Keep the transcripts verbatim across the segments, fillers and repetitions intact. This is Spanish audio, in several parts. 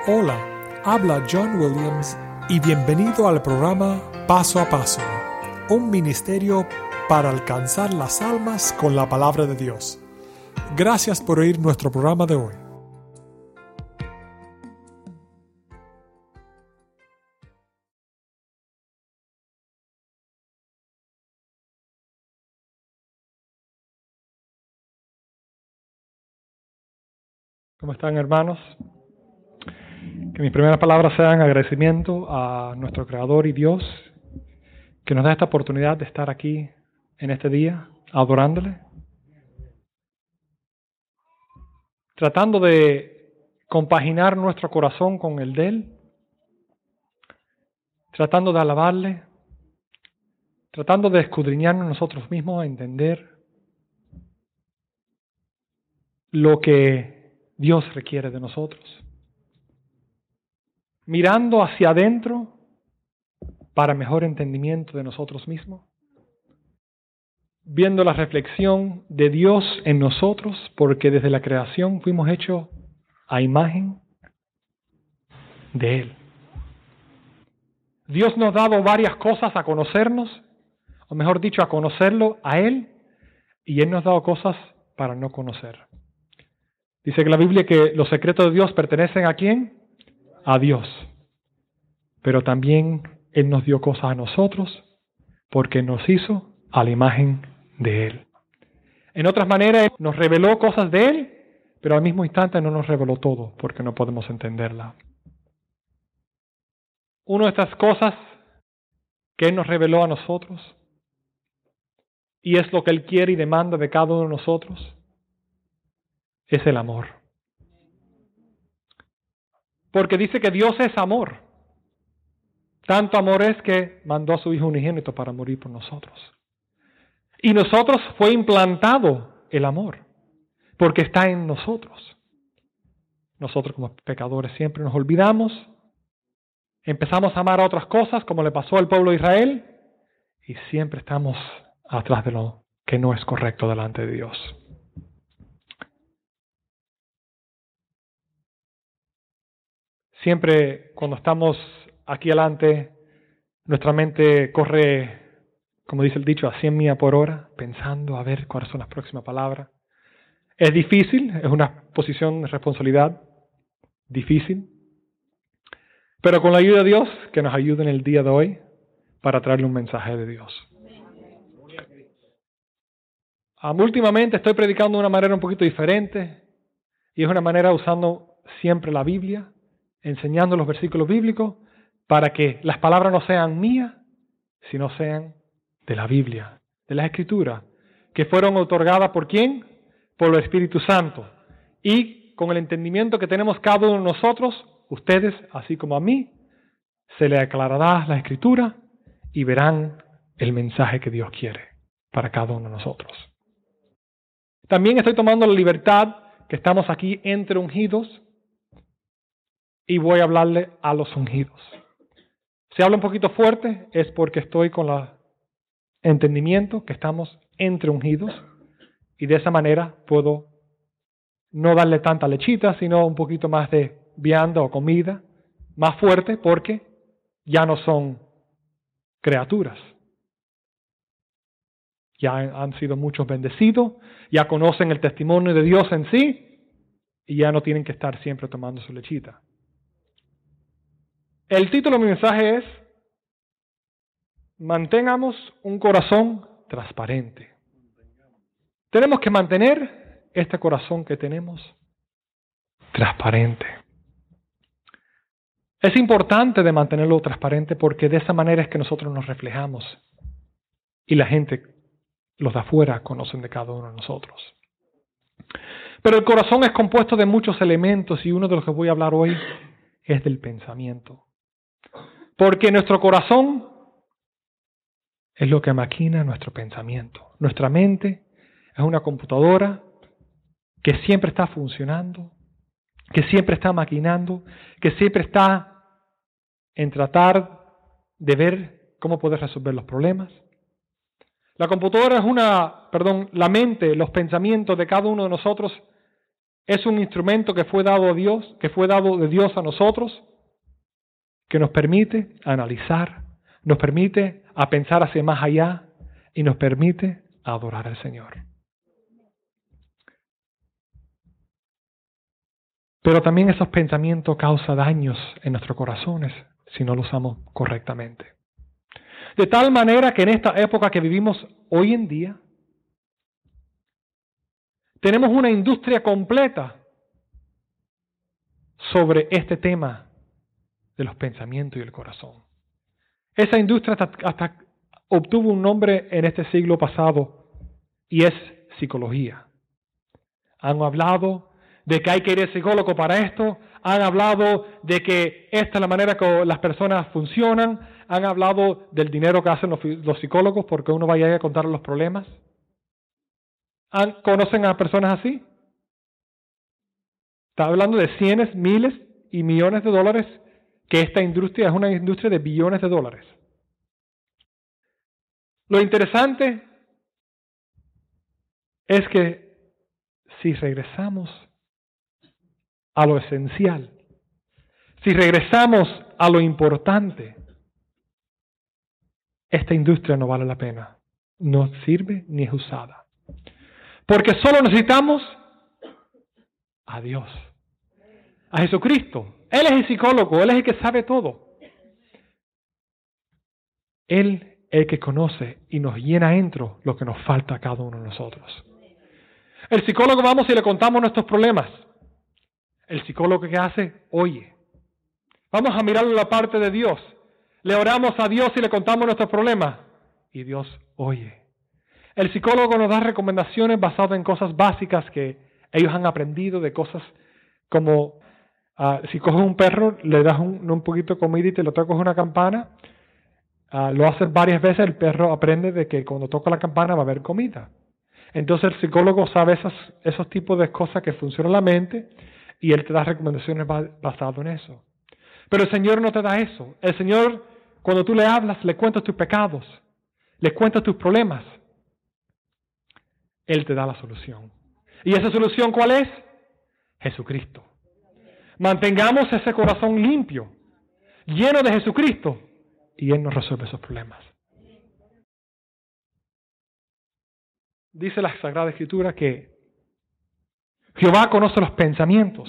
Hola, habla John Williams y bienvenido al programa Paso a Paso, un ministerio para alcanzar las almas con la palabra de Dios. Gracias por oír nuestro programa de hoy. ¿Cómo están, hermanos? Que mis primeras palabras sean agradecimiento a nuestro Creador y Dios, que nos da esta oportunidad de estar aquí en este día, adorándole, tratando de compaginar nuestro corazón con el de Él, tratando de alabarle, tratando de escudriñarnos nosotros mismos a entender lo que Dios requiere de nosotros. Mirando hacia adentro para mejor entendimiento de nosotros mismos. Viendo la reflexión de Dios en nosotros, porque desde la creación fuimos hechos a imagen de Él. Dios nos ha dado varias cosas a conocernos, o mejor dicho, a conocerlo a Él, y Él nos ha dado cosas para no conocer. Dice que la Biblia que los secretos de Dios pertenecen ¿a quién? A Dios. Pero también Él nos dio cosas a nosotros porque nos hizo a la imagen de Él. En otras maneras, Él nos reveló cosas de Él, pero al mismo instante no nos reveló todo porque no podemos entenderla. Una de estas cosas que Él nos reveló a nosotros, y es lo que Él quiere y demanda de cada uno de nosotros, es el amor. Porque dice que Dios es amor. Tanto amor es que mandó a su Hijo unigénito para morir por nosotros. Y nosotros fue implantado el amor, porque está en nosotros. Nosotros como pecadores siempre nos olvidamos, empezamos a amar a otras cosas como le pasó al pueblo de Israel, y siempre estamos atrás de lo que no es correcto delante de Dios. Siempre cuando estamos aquí adelante, nuestra mente corre, como dice el dicho, a cien millas por hora, pensando a ver cuáles son las próximas palabras. Es difícil, es una posición de responsabilidad difícil, pero con la ayuda de Dios, que nos ayude en el día de hoy para traerle un mensaje de Dios. Um, últimamente estoy predicando de una manera un poquito diferente, y es una manera usando siempre la Biblia, enseñando los versículos bíblicos, para que las palabras no sean mías, sino sean de la Biblia, de las Escrituras, que fueron otorgadas ¿por quién? Por el Espíritu Santo. Y con el entendimiento que tenemos cada uno de nosotros, ustedes, así como a mí, se les aclarará la Escritura y verán el mensaje que Dios quiere para cada uno de nosotros. También estoy tomando la libertad que estamos aquí entre ungidos y voy a hablarle a los ungidos. Si hablo un poquito fuerte es porque estoy con el entendimiento que estamos entre ungidos y de esa manera puedo no darle tanta lechita, sino un poquito más de vianda o comida más fuerte porque ya no son criaturas. Ya han sido muchos bendecidos, ya conocen el testimonio de Dios en sí y ya no tienen que estar siempre tomando su lechita. El título de mi mensaje es Mantengamos un corazón transparente. Tenemos que mantener este corazón que tenemos transparente. Es importante de mantenerlo transparente porque de esa manera es que nosotros nos reflejamos y la gente, los de afuera, conocen de cada uno de nosotros. Pero el corazón es compuesto de muchos elementos y uno de los que voy a hablar hoy es del pensamiento. Porque nuestro corazón es lo que maquina nuestro pensamiento. Nuestra mente es una computadora que siempre está funcionando, que siempre está maquinando, que siempre está en tratar de ver cómo poder resolver los problemas. La computadora es una, perdón, la mente, los pensamientos de cada uno de nosotros es un instrumento que fue dado a Dios, que fue dado de Dios a nosotros, que nos permite analizar, nos permite a pensar hacia más allá y nos permite adorar al Señor. Pero también esos pensamientos causan daños en nuestros corazones si no los usamos correctamente. De tal manera que en esta época que vivimos hoy en día, tenemos una industria completa sobre este tema de los pensamientos y el corazón. Esa industria hasta, hasta obtuvo un nombre en este siglo pasado y es psicología. Han hablado de que hay que ir al psicólogo para esto, han hablado de que esta es la manera que las personas funcionan, han hablado del dinero que hacen los, los psicólogos porque uno vaya a contar los problemas. ¿Han, ¿Conocen a personas así? Está hablando de cienes, miles y millones de dólares, que esta industria es una industria de billones de dólares. Lo interesante es que si regresamos a lo esencial, si regresamos a lo importante, esta industria no vale la pena, no sirve ni es usada. Porque solo necesitamos a Dios, a Jesucristo. Él es el psicólogo, Él es el que sabe todo. Él es el que conoce y nos llena dentro lo que nos falta a cada uno de nosotros. El psicólogo vamos y le contamos nuestros problemas. El psicólogo que hace, oye. Vamos a mirar la parte de Dios. Le oramos a Dios y le contamos nuestros problemas. Y Dios oye. El psicólogo nos da recomendaciones basadas en cosas básicas que ellos han aprendido, de cosas como uh, si coges un perro, le das un, un poquito de comida y te lo tocas una campana, uh, lo haces varias veces, el perro aprende de que cuando toca la campana va a haber comida. Entonces el psicólogo sabe esas, esos tipos de cosas que funcionan en la mente y él te da recomendaciones basadas en eso. Pero el Señor no te da eso. El Señor, cuando tú le hablas, le cuentas tus pecados, le cuentas tus problemas, Él te da la solución. ¿Y esa solución cuál es? Jesucristo. Mantengamos ese corazón limpio, lleno de Jesucristo, y Él nos resuelve esos problemas. Dice la Sagrada Escritura que Jehová conoce los pensamientos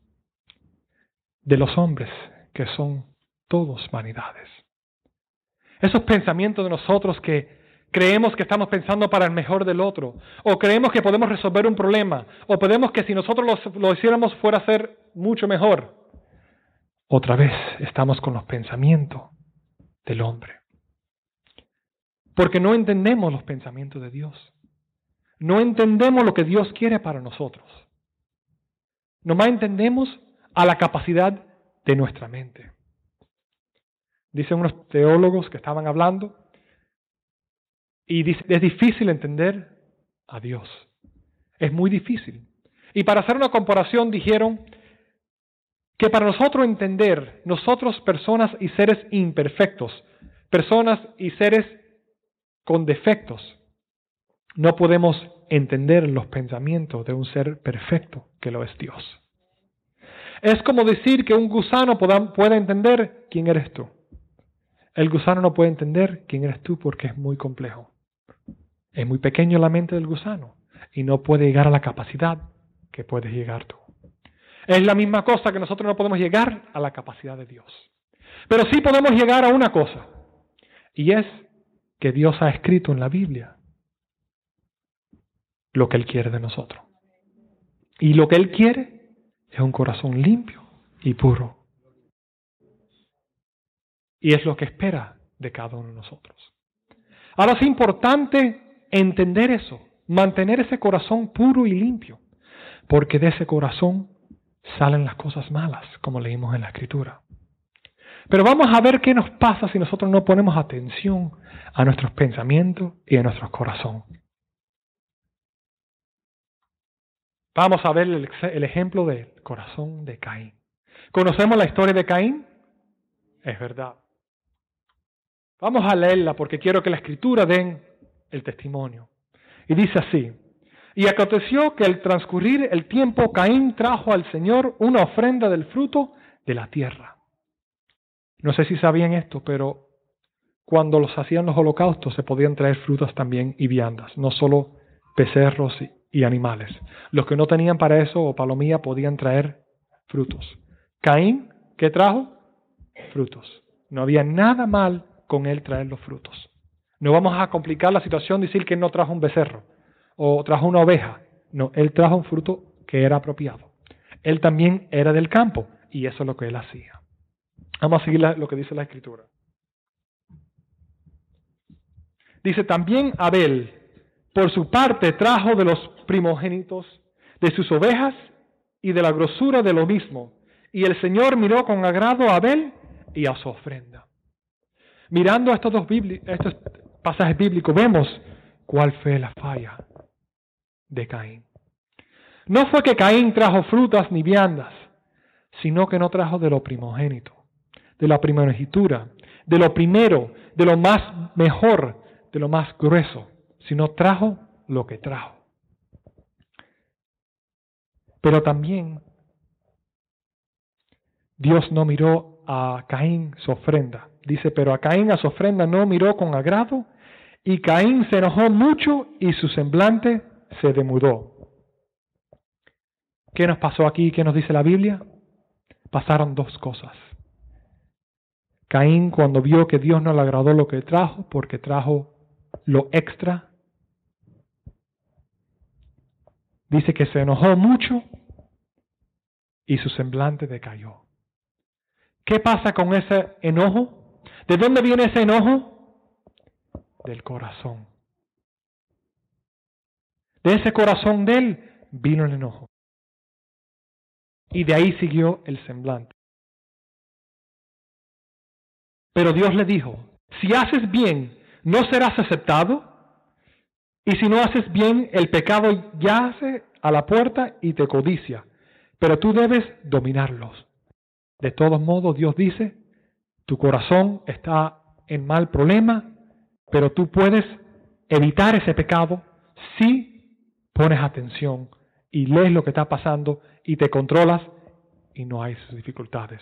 de los hombres, que son todos vanidades. Esos pensamientos de nosotros que creemos que estamos pensando para el mejor del otro, o creemos que podemos resolver un problema, o podemos que si nosotros lo, lo hiciéramos fuera a ser mucho mejor. Otra vez estamos con los pensamientos del hombre. Porque no entendemos los pensamientos de Dios. No entendemos lo que Dios quiere para nosotros. Nomás entendemos a la capacidad de nuestra mente. Dicen unos teólogos que estaban hablando, y dice, es difícil entender a Dios. Es muy difícil. Y para hacer una comparación dijeron que para nosotros entender, nosotros personas y seres imperfectos, personas y seres con defectos, no podemos entender los pensamientos de un ser perfecto que lo es Dios. Es como decir que un gusano pueda, pueda entender quién eres tú. El gusano no puede entender quién eres tú porque es muy complejo. Es muy pequeño la mente del gusano y no puede llegar a la capacidad que puedes llegar tú. Es la misma cosa que nosotros no podemos llegar a la capacidad de Dios. Pero sí podemos llegar a una cosa, y es que Dios ha escrito en la Biblia lo que Él quiere de nosotros. Y lo que Él quiere es un corazón limpio y puro. Y es lo que espera de cada uno de nosotros. Ahora es importante entender eso, mantener ese corazón puro y limpio, porque de ese corazón salen las cosas malas, como leímos en la Escritura. Pero vamos a ver qué nos pasa si nosotros no ponemos atención a nuestros pensamientos y a nuestro corazón. Vamos a ver el, el ejemplo del corazón de Caín. ¿Conocemos la historia de Caín? Es verdad. Vamos a leerla porque quiero que la Escritura den el testimonio. Y dice así, Y aconteció que al transcurrir el tiempo, Caín trajo al Señor una ofrenda del fruto de la tierra. No sé si sabían esto, pero cuando los hacían los holocaustos se podían traer frutas también y viandas, no solo becerros y, y animales. Los que no tenían para eso o palomía podían traer frutos. Caín, ¿qué trajo? Frutos. No había nada mal con él traer los frutos. No vamos a complicar la situación, decir que él no trajo un becerro o trajo una oveja. No, él trajo un fruto que era apropiado. Él también era del campo y eso es lo que él hacía. Vamos a seguir la, lo que dice la Escritura. Dice, también Abel, por su parte, trajo de los primogénitos de sus ovejas y de la grosura de lo mismo. Y el Señor miró con agrado a Abel y a su ofrenda. Mirando estos dos bíblicos, estos pasajes bíblicos, vemos cuál fue la falla de Caín. No fue que Caín trajo frutas ni viandas, sino que no trajo de lo primogénito, de la primogenitura, de lo primero, de lo más mejor, de lo más grueso, sino trajo lo que trajo. Pero también Dios no miró a Caín su ofrenda. Dice, pero a Caín a su ofrenda no miró con agrado, y Caín se enojó mucho y su semblante se demudó. ¿Qué nos pasó aquí? ¿Qué nos dice la Biblia? Pasaron dos cosas. Caín, cuando vio que Dios no le agradó lo que trajo, porque trajo lo extra, dice que se enojó mucho y su semblante decayó. ¿Qué pasa con ese enojo? ¿De dónde viene ese enojo? Del corazón. De ese corazón de él vino el enojo. Y de ahí siguió el semblante. Pero Dios le dijo, si haces bien, no serás aceptado. Y si no haces bien, el pecado yace a la puerta y te codicia. Pero tú debes dominarlos. De todos modos, Dios dice, tu corazón está en mal problema, pero tú puedes evitar ese pecado si pones atención y lees lo que está pasando y te controlas y no hay esas dificultades.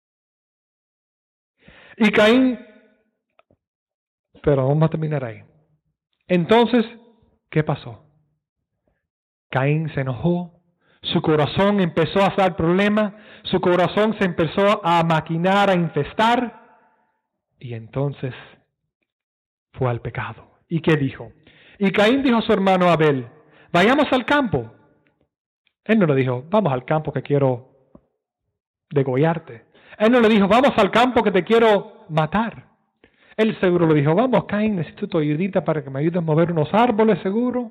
Y Caín, pero vamos a terminar ahí. Entonces, ¿qué pasó? Caín se enojó, su corazón empezó a hacer problemas, su corazón se empezó a maquinar, a infestar, y entonces fue al pecado. ¿Y qué dijo? Y Caín dijo a su hermano Abel, vayamos al campo. Él no le dijo, vamos al campo que quiero degollarte. Él no le dijo, vamos al campo que te quiero matar. Él seguro le dijo, vamos Caín, necesito tu ayudita para que me ayudes a mover unos árboles, seguro.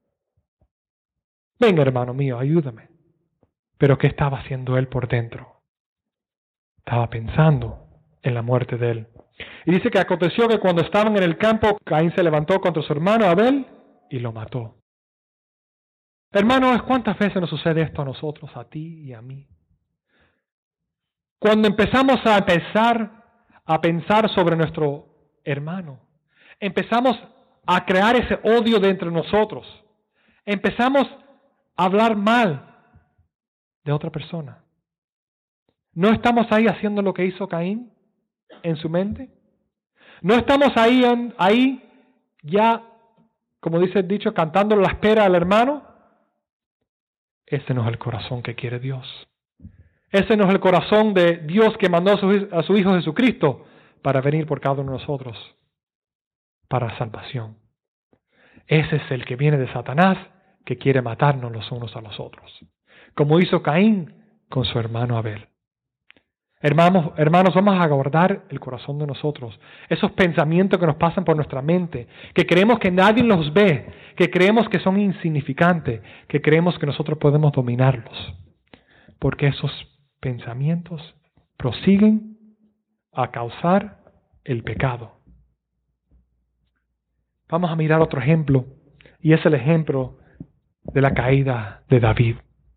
Venga, hermano mío, ayúdame. Pero ¿qué estaba haciendo él por dentro? Estaba pensando en la muerte de él. Y dice que aconteció que cuando estaban en el campo, Caín se levantó contra su hermano Abel y lo mató. Hermanos, ¿cuántas veces nos sucede esto a nosotros, a ti y a mí? Cuando empezamos a pensar, a pensar sobre nuestro hermano, empezamos a crear ese odio de entre nosotros, empezamos a hablar mal de otra persona. ¿No estamos ahí haciendo lo que hizo Caín en su mente? ¿No estamos ahí, ahí ya, como dice el dicho, cantando la espera al hermano? Ese no es el corazón que quiere Dios. Ese no es el corazón de Dios que mandó a su, a su Hijo Jesucristo para venir por cada uno de nosotros para salvación. Ese es el que viene de Satanás, que quiere matarnos los unos a los otros, como hizo Caín con su hermano Abel. Hermanos, hermanos, vamos a guardar el corazón de nosotros, esos pensamientos que nos pasan por nuestra mente, que creemos que nadie los ve, que creemos que son insignificantes, que creemos que nosotros podemos dominarlos, porque esos pensamientos prosiguen a causar el pecado. Vamos a mirar otro ejemplo, y es el ejemplo de la caída de David.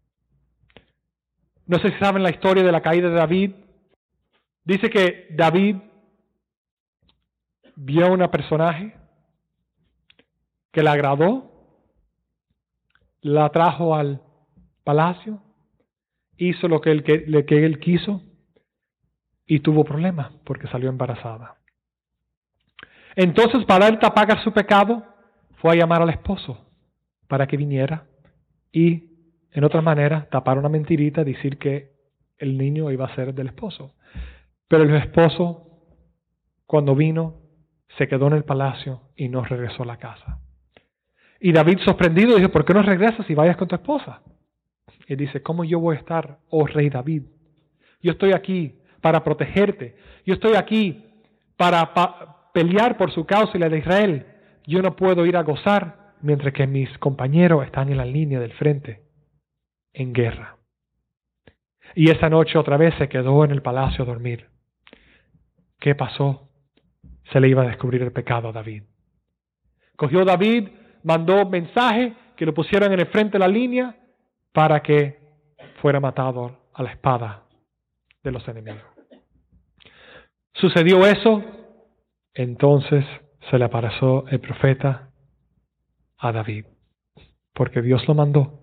No sé si saben la historia de la caída de David. Dice que David vio a una personaje que le agradó la trajo al palacio, hizo lo que él, que, lo que él quiso y tuvo problemas porque salió embarazada. Entonces, para él tapar su pecado, fue a llamar al esposo para que viniera y, en otra manera, tapar una mentirita, decir que el niño iba a ser del esposo. Pero el esposo, cuando vino, se quedó en el palacio y no regresó a la casa. Y David, sorprendido, dijo, ¿por qué no regresas y vayas con tu esposa? Y dice, ¿cómo yo voy a estar, oh rey David? Yo estoy aquí para protegerte. Yo estoy aquí para pa- pelear por su causa y la de Israel. Yo no puedo ir a gozar mientras que mis compañeros están en la línea del frente en guerra. Y esa noche otra vez se quedó en el palacio a dormir. ¿Qué pasó? Se le iba a descubrir el pecado a David. Cogió David, mandó mensaje que lo pusieran en el frente de la línea para que fuera matado a la espada de los enemigos. Sucedió eso, entonces se le apareció el profeta a David, porque Dios lo mandó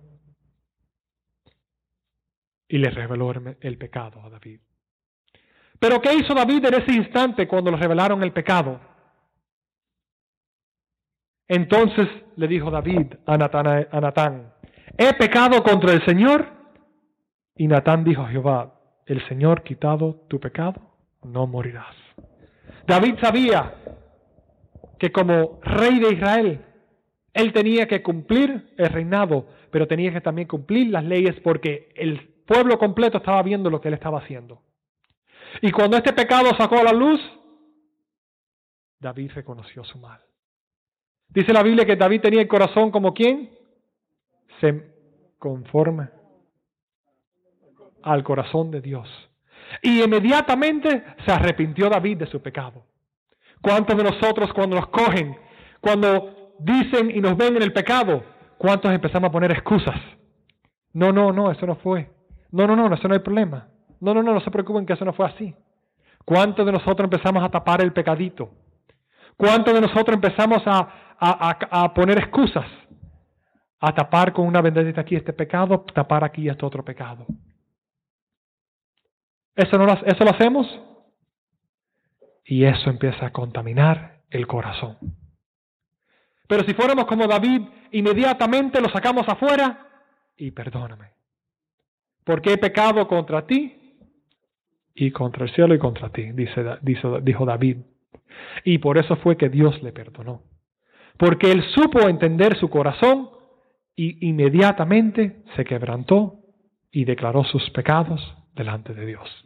y le reveló el pecado a David. Pero ¿qué hizo David en ese instante cuando le revelaron el pecado? Entonces le dijo David a Natán, a Natán, ¿he pecado contra el Señor? Y Natán dijo a Jehová, el Señor quitado tu pecado, no morirás. David sabía que como rey de Israel, él tenía que cumplir el reinado, pero tenía que también cumplir las leyes porque el pueblo completo estaba viendo lo que él estaba haciendo. Y cuando este pecado sacó a la luz, David reconoció su mal. Dice la Biblia que David tenía el corazón como ¿quién? Se conforme al corazón de Dios. Y inmediatamente se arrepintió David de su pecado. ¿Cuántos de nosotros cuando nos cogen, cuando dicen y nos ven en el pecado, cuántos empezamos a poner excusas? No, no, no, eso no fue. No, no, no, eso no hay problema. No, no, no, no se preocupen que eso no fue así. ¿Cuántos de nosotros empezamos a tapar el pecadito? ¿Cuántos de nosotros empezamos a, a, a, a poner excusas? A tapar con una bendita aquí este pecado, tapar aquí este otro pecado. ¿Eso, no lo, ¿Eso lo hacemos? Y eso empieza a contaminar el corazón. Pero si fuéramos como David, inmediatamente lo sacamos afuera y perdóname. Porque he pecado contra ti y contra el cielo y contra ti, dice, dice, dijo David. Y por eso fue que Dios le perdonó. Porque él supo entender su corazón y inmediatamente se quebrantó y declaró sus pecados delante de Dios.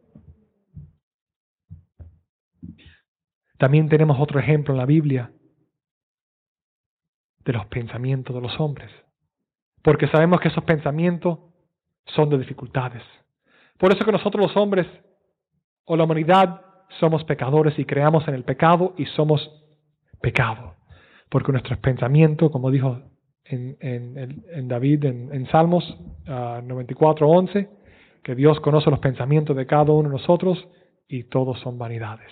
También tenemos otro ejemplo en la Biblia de los pensamientos de los hombres. Porque sabemos que esos pensamientos son de dificultades. Por eso que nosotros los hombres o la humanidad somos pecadores y creamos en el pecado y somos pecado. Porque nuestros pensamientos, como dijo en, en, en David en, en Salmos uh, noventa y cuatro, once, que Dios conoce los pensamientos de cada uno de nosotros y todos son vanidades.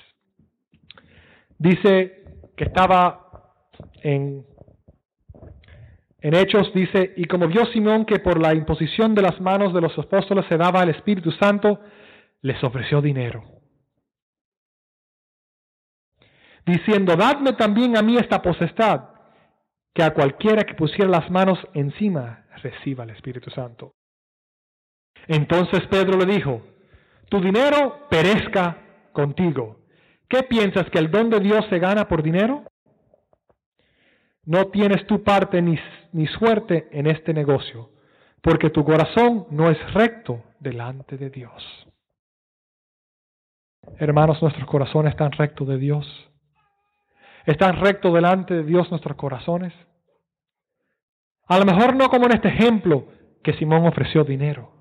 Dice que estaba en, en Hechos, dice, y como vio Simón que por la imposición de las manos de los apóstoles se daba el Espíritu Santo, les ofreció dinero, diciendo, dadme también a mí esta potestad, que a cualquiera que pusiera las manos encima reciba el Espíritu Santo. Entonces Pedro le dijo, tu dinero perezca contigo. ¿Qué piensas, que el don de Dios se gana por dinero? No tienes tu parte ni, ni suerte en este negocio, porque tu corazón no es recto delante de Dios. Hermanos, nuestros corazones están rectos de Dios. ¿Están rectos delante de Dios nuestros corazones? A lo mejor no como en este ejemplo que Simón ofreció dinero.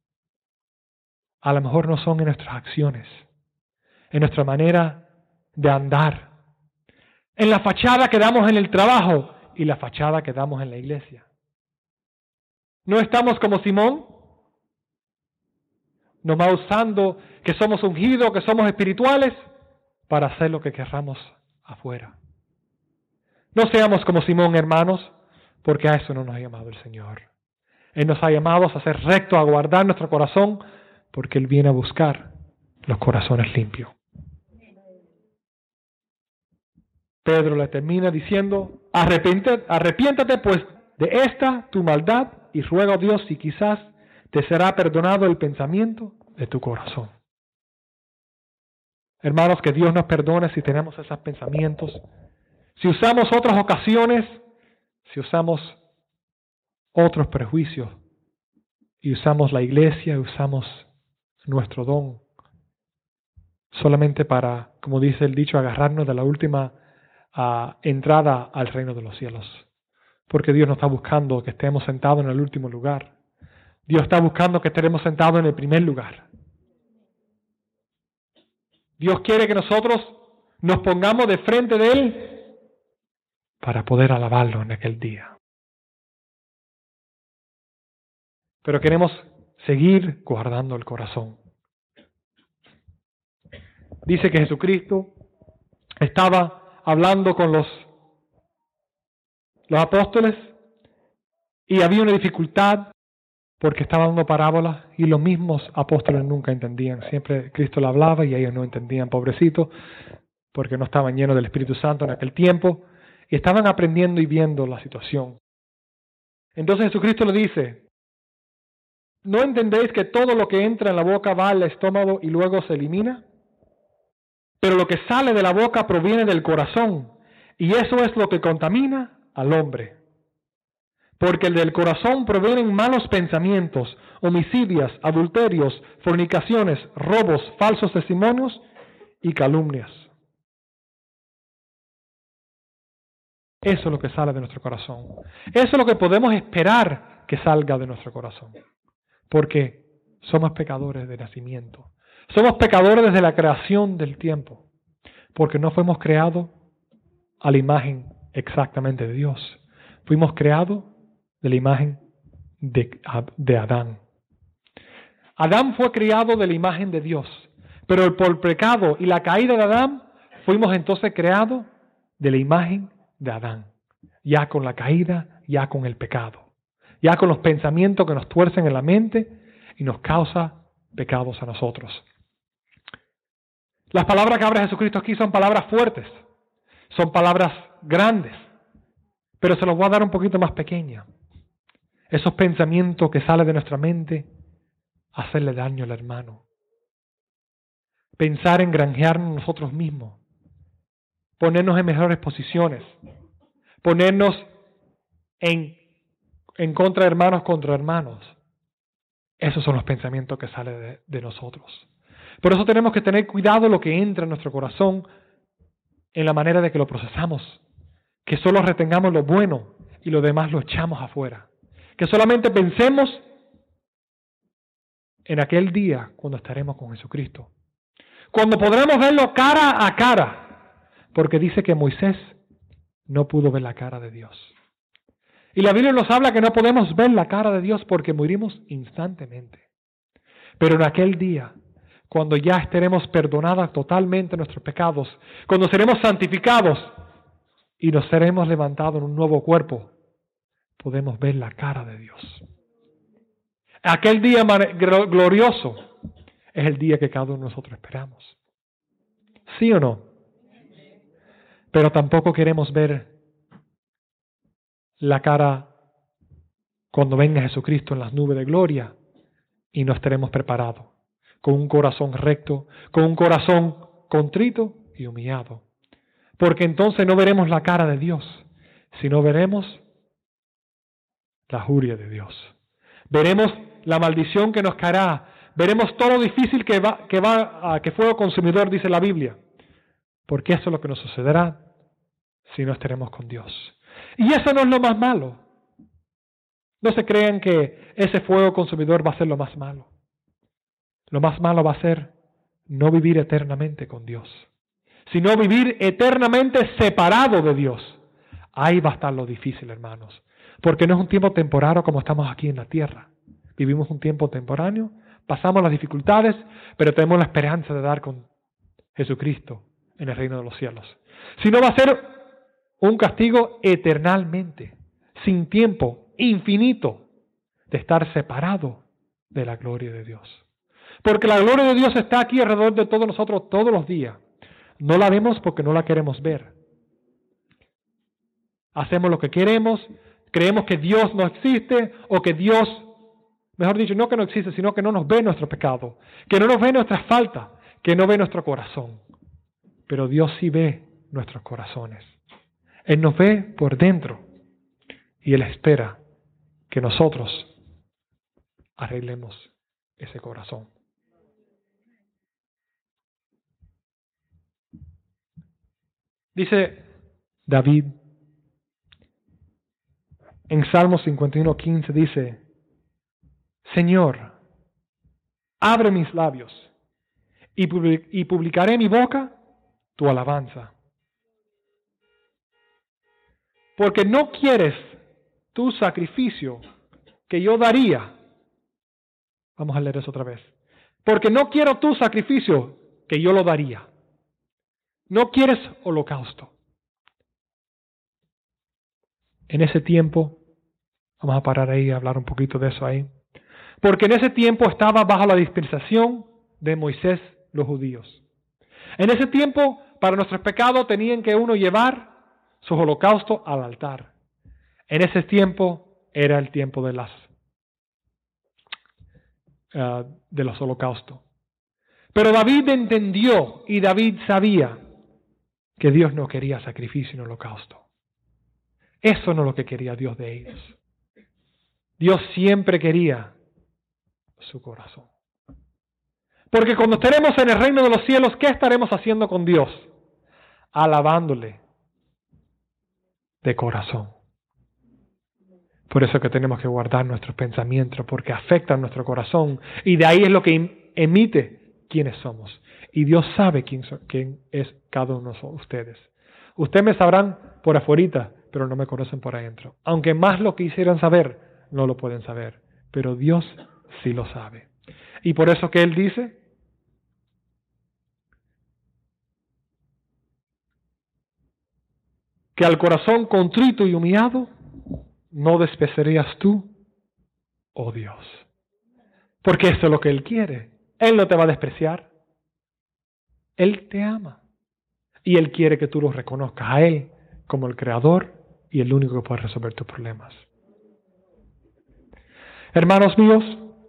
A lo mejor no son en nuestras acciones, en nuestra manera de andar, en la fachada que damos en el trabajo y la fachada que damos en la iglesia. ¿No estamos como Simón? Nomás usando que somos ungidos, que somos espirituales, para hacer lo que querramos afuera. No seamos como Simón, hermanos, porque a eso no nos ha llamado el Señor. Él nos ha llamado a ser recto, a guardar nuestro corazón, porque Él viene a buscar los corazones limpios. Pedro le termina diciendo, arrepiéntate, arrepiéntate pues de esta tu maldad y ruega a Dios si quizás te será perdonado el pensamiento de tu corazón. Hermanos, que Dios nos perdone si tenemos esos pensamientos. Si usamos otras ocasiones, si usamos otros prejuicios y usamos la iglesia y usamos nuestro don solamente para, como dice el dicho, agarrarnos de la última uh, entrada al reino de los cielos. Porque Dios no está buscando que estemos sentados en el último lugar. Dios está buscando que estemos sentados en el primer lugar. Dios quiere que nosotros nos pongamos de frente de Él para poder alabarlo en aquel día. Pero queremos seguir guardando el corazón. Dice que Jesucristo estaba hablando con los, los apóstoles y había una dificultad porque estaba dando parábolas y los mismos apóstoles nunca entendían. Siempre Cristo le hablaba y ellos no entendían, pobrecitos, porque no estaban llenos del Espíritu Santo en aquel tiempo y estaban aprendiendo y viendo la situación. Entonces Jesucristo le dice, ¿no entendéis que todo lo que entra en la boca va al estómago y luego se elimina? Pero lo que sale de la boca proviene del corazón, y eso es lo que contamina al hombre. Porque del corazón provienen malos pensamientos, homicidios, adulterios, fornicaciones, robos, falsos testimonios y calumnias. Eso es lo que sale de nuestro corazón. Eso es lo que podemos esperar que salga de nuestro corazón. Porque somos pecadores de nacimiento. Somos pecadores desde la creación del tiempo. Porque no fuimos creados a la imagen exactamente de Dios. Fuimos creados de la imagen de, de Adán. Adán fue creado de la imagen de Dios. Pero por el pecado y la caída de Adán, fuimos entonces creados de la imagen de Adán. Ya con la caída, ya con el pecado. Ya con los pensamientos que nos tuercen en la mente y nos causa pecados a nosotros. Las palabras que habla Jesucristo aquí son palabras fuertes, son palabras grandes, pero se los voy a dar un poquito más pequeñas. Esos pensamientos que salen de nuestra mente, hacerle daño al hermano. Pensar en granjearnos nosotros mismos, ponernos en mejores posiciones, ponernos en en contra de hermanos contra hermanos. Esos son los pensamientos que salen de, de nosotros. Por eso tenemos que tener cuidado lo que entra en nuestro corazón en la manera de que lo procesamos. Que solo retengamos lo bueno y lo demás lo echamos afuera. Que solamente pensemos en aquel día cuando estaremos con Jesucristo. Cuando podremos verlo cara a cara. Porque dice que Moisés no pudo ver la cara de Dios. Y la Biblia nos habla que no podemos ver la cara de Dios porque morimos instantemente. Pero en aquel día, cuando ya estaremos perdonados totalmente nuestros pecados, cuando seremos santificados y nos seremos levantados en un nuevo cuerpo, podemos ver la cara de Dios. Aquel día glorioso es el día que cada uno de nosotros esperamos. ¿Sí o no? Pero tampoco queremos ver la cara cuando venga Jesucristo en las nubes de gloria y no estaremos preparados, con un corazón recto, con un corazón contrito y humillado. Porque entonces no veremos la cara de Dios, sino veremos la furia de Dios. Veremos la maldición que nos caerá, veremos todo lo difícil que va, que va a que fuego consumidor, dice la Biblia. Porque eso es lo que nos sucederá si no estaremos con Dios. Y eso no es lo más malo. No se crean que ese fuego consumidor va a ser lo más malo. Lo más malo va a ser no vivir eternamente con Dios, sino vivir eternamente separado de Dios. Ahí va a estar lo difícil, hermanos. Porque no es un tiempo temporario como estamos aquí en la tierra. Vivimos un tiempo temporáneo, pasamos las dificultades, pero tenemos la esperanza de dar con Jesucristo en el reino de los cielos. Si no va a ser un castigo eternamente, sin tiempo, infinito, de estar separado de la gloria de Dios. Porque la gloria de Dios está aquí alrededor de todos nosotros todos los días. No la vemos porque no la queremos ver. Hacemos lo que queremos, creemos que Dios no existe o que Dios, mejor dicho, no que no existe, sino que no nos ve nuestro pecado, que no nos ve nuestras faltas, que no ve nuestro corazón. Pero Dios sí ve nuestros corazones. Él nos ve por dentro y Él espera que nosotros arreglemos ese corazón. Dice David en Salmo cincuenta y uno, quince, dice: Señor, abre mis labios y publicaré en mi boca tu alabanza. Porque no quieres tu sacrificio que yo daría. Vamos a leer eso otra vez. Porque no quiero tu sacrificio que yo lo daría. No quieres holocausto. En ese tiempo, vamos a parar ahí y hablar un poquito de eso ahí. Porque en ese tiempo estaba bajo la dispensación de Moisés los judíos. En ese tiempo, para nuestros pecados, tenían que uno llevar su holocausto al altar. En ese tiempo era el tiempo de las uh, de los holocaustos. Pero David entendió y David sabía que Dios no quería sacrificio en holocausto. Eso no es lo que quería Dios de ellos. Dios siempre quería su corazón. Porque cuando estaremos en el reino de los cielos, ¿qué estaremos haciendo con Dios? Alabándole de corazón. Por eso que tenemos que guardar nuestros pensamientos, porque afectan nuestro corazón. Y de ahí es lo que emite quiénes somos. Y Dios sabe quién, so, quién es cada uno de ustedes. Ustedes me sabrán por afuera, pero no me conocen por adentro. Aunque más lo quisieran saber, no lo pueden saber. Pero Dios sí lo sabe. Y por eso que Él dice: que al corazón contrito y humillado no despreciarías tú, oh Dios. Porque eso es lo que Él quiere. Él no te va a despreciar. Él te ama. Y Él quiere que tú lo reconozcas a Él como el Creador y el único que puede resolver tus problemas. Hermanos míos,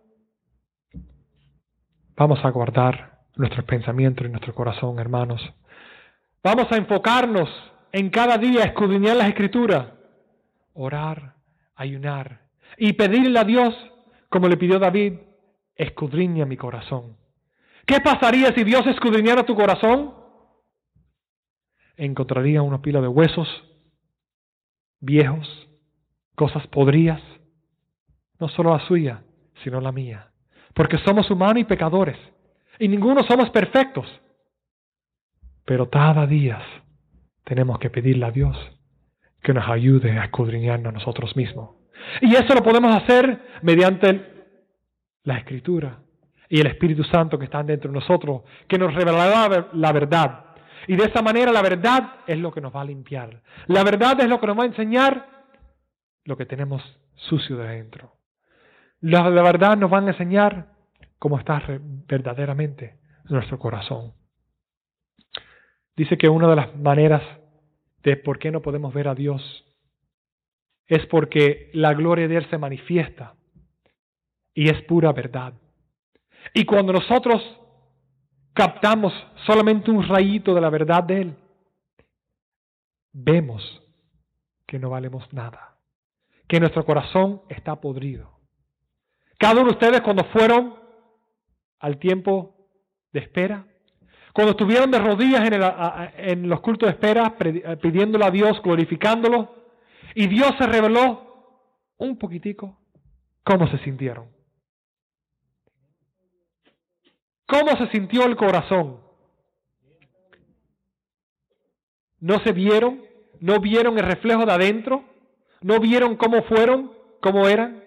vamos a guardar nuestros pensamientos y nuestro corazón, hermanos. Vamos a enfocarnos en cada día, escudriñar las Escrituras, orar, ayunar y pedirle a Dios, como le pidió David: escudriña mi corazón. ¿Qué pasaría si Dios escudriñara tu corazón? Encontraría una pila de huesos viejos, cosas podridas, no solo la suya, sino la mía. Porque somos humanos y pecadores, y ninguno somos perfectos. Pero cada día tenemos que pedirle a Dios que nos ayude a escudriñarnos a nosotros mismos. Y eso lo podemos hacer mediante la Escritura y el Espíritu Santo que está dentro de nosotros, que nos revelará la verdad. Y de esa manera la verdad es lo que nos va a limpiar. La verdad es lo que nos va a enseñar lo que tenemos sucio de adentro. La, la verdad nos va a enseñar cómo está verdaderamente nuestro corazón. Dice que una de las maneras de por qué no podemos ver a Dios es porque la gloria de Él se manifiesta y es pura verdad. Y cuando nosotros captamos solamente un rayito de la verdad de Él, vemos que no valemos nada, que nuestro corazón está podrido. Cada uno de ustedes, cuando fueron al tiempo de espera, cuando estuvieron de rodillas en, el, en los cultos de espera, pidiéndole a Dios, glorificándolo, y Dios se reveló un poquitico, ¿cómo se sintieron? ¿Cómo se sintió el corazón? ¿No se vieron? ¿No vieron el reflejo de adentro? ¿No vieron cómo fueron? ¿Cómo eran?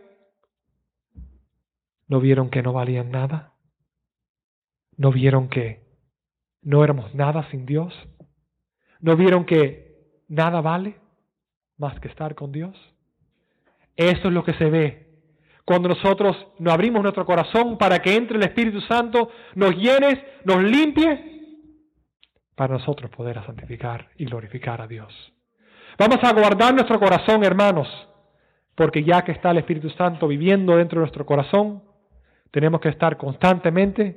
¿No vieron que no valían nada? ¿No vieron que no éramos nada sin Dios? ¿No vieron que nada vale más que estar con Dios? Eso es lo que se ve cuando nosotros nos abrimos nuestro corazón para que entre el Espíritu Santo, nos llene, nos limpie, para nosotros poder santificar y glorificar a Dios. Vamos a guardar nuestro corazón, hermanos, porque ya que está el Espíritu Santo viviendo dentro de nuestro corazón, tenemos que estar constantemente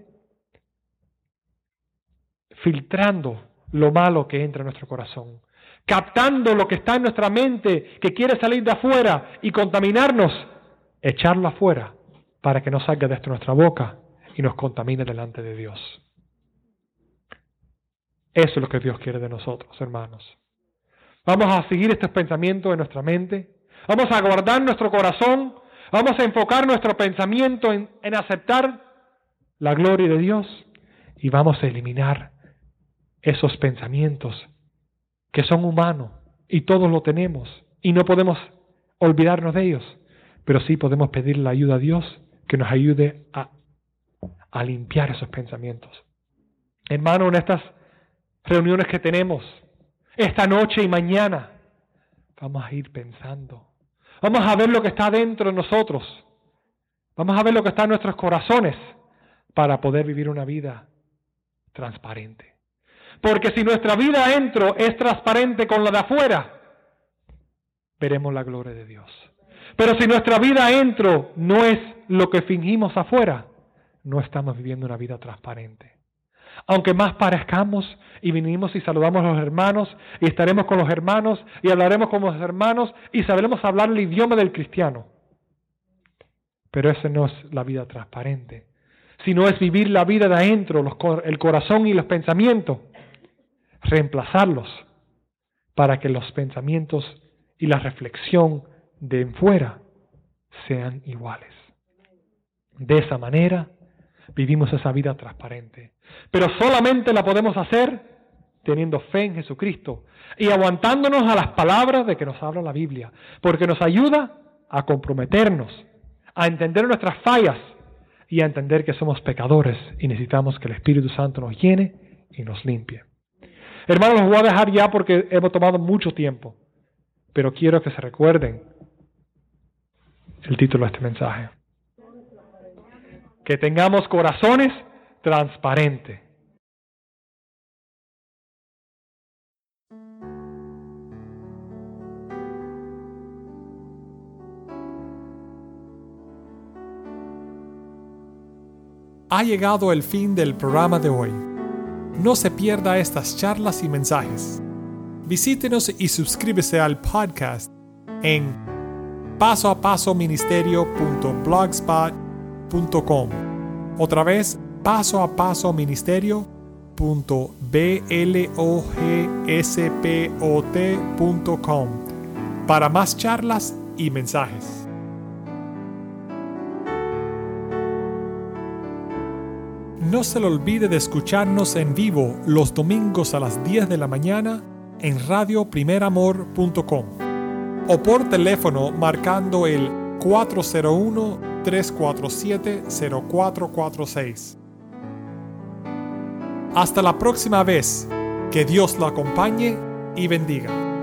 filtrando lo malo que entra en nuestro corazón, captando lo que está en nuestra mente que quiere salir de afuera y contaminarnos, echarlo afuera para que no salga de nuestra boca y nos contamine delante de Dios. Eso es lo que Dios quiere de nosotros, hermanos. Vamos a seguir estos pensamientos en nuestra mente, vamos a guardar nuestro corazón, vamos a enfocar nuestro pensamiento en, en aceptar la gloria de Dios y vamos a eliminar esos pensamientos que son humanos y todos lo tenemos y no podemos olvidarnos de ellos, pero sí podemos pedirle la ayuda a Dios que nos ayude a, a limpiar esos pensamientos. Hermano, en estas reuniones que tenemos, esta noche y mañana, vamos a ir pensando, vamos a ver lo que está dentro de nosotros, vamos a ver lo que está en nuestros corazones para poder vivir una vida transparente. Porque si nuestra vida adentro es transparente con la de afuera, veremos la gloria de Dios. Pero si nuestra vida adentro no es lo que fingimos afuera, no estamos viviendo una vida transparente. Aunque más parezcamos y vinimos y saludamos a los hermanos y estaremos con los hermanos y hablaremos con los hermanos y sabremos hablar el idioma del cristiano. Pero esa no es la vida transparente, sino es vivir la vida de adentro, los, el corazón y los pensamientos. Reemplazarlos para que los pensamientos y la reflexión de en fuera sean iguales. De esa manera vivimos esa vida transparente. Pero solamente la podemos hacer teniendo fe en Jesucristo y aguantándonos a las palabras de que nos habla la Biblia, porque nos ayuda a comprometernos, a entender nuestras fallas y a entender que somos pecadores y necesitamos que el Espíritu Santo nos llene y nos limpie. Hermanos, los voy a dejar ya porque hemos tomado mucho tiempo, pero quiero que se recuerden el título de este mensaje. Que tengamos corazones transparentes. Ha llegado el fin del programa de hoy. No se pierda estas charlas y mensajes. Visítenos y suscríbese al podcast en paso a paso ministerio punto blogspot punto com. Otra vez, paso a paso ministerio punto blogspot punto com para más charlas y mensajes. No se le olvide de escucharnos en vivo los domingos a las diez de la mañana en radio primer amor punto com o por teléfono marcando el cuatro cero uno, tres cuatro siete, cero cuatro cuatro seis. Hasta la próxima vez. Que Dios lo acompañe y bendiga.